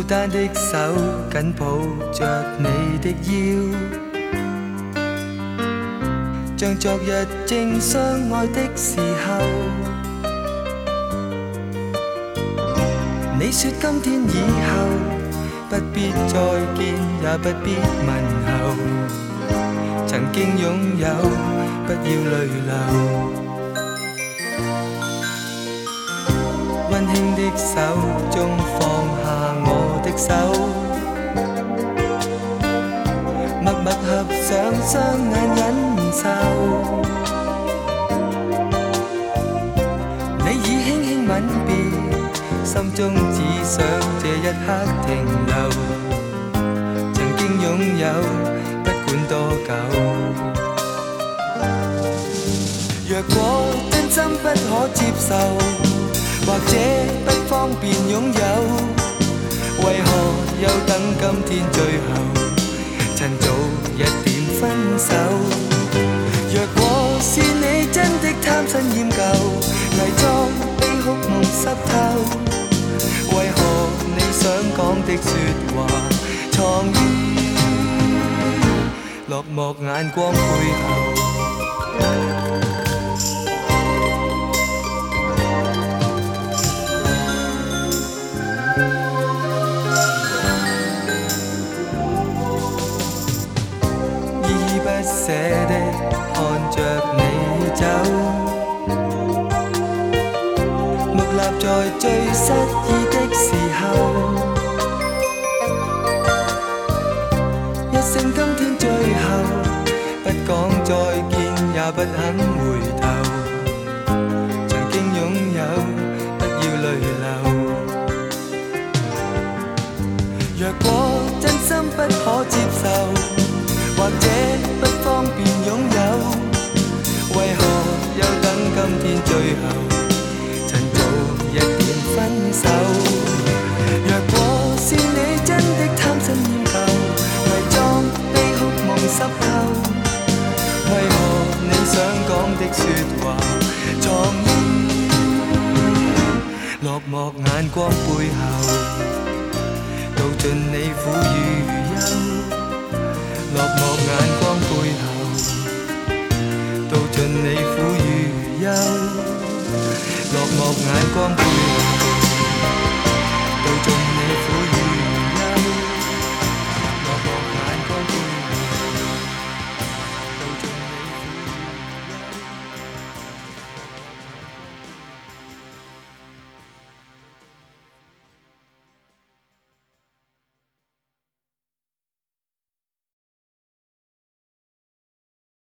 單的手緊抱着你的腰，像昨日正相愛的時候。你說今天以後不必再見，也不必問候，曾經擁有不要淚流。溫馨的手中放下我的手，默默合上雙眼忍受。你已輕輕吻別，心中只想這一刻停留。曾經擁有，不管多久。若果真心不可接受，或者不方便擁有，為何又等今天最後，趁早一點分手？若果是你真的貪新厭舊，偽裝悲哭夢濕透，為何你想講的說話，藏於落寞眼光背後？不捨的看着你走，木立在最失意的時候，一聲今天最後，不講再見也不肯回頭，曾經擁有不要淚流。若果真心不可接受，或者不方便擁有，為何又等今天最後，趁早一點分手？若果是你真的貪新厭舊，偽裝悲哭夢濕透，為何你想講的說話，藏於落寞眼光背後，道盡你苦與憂。落寞眼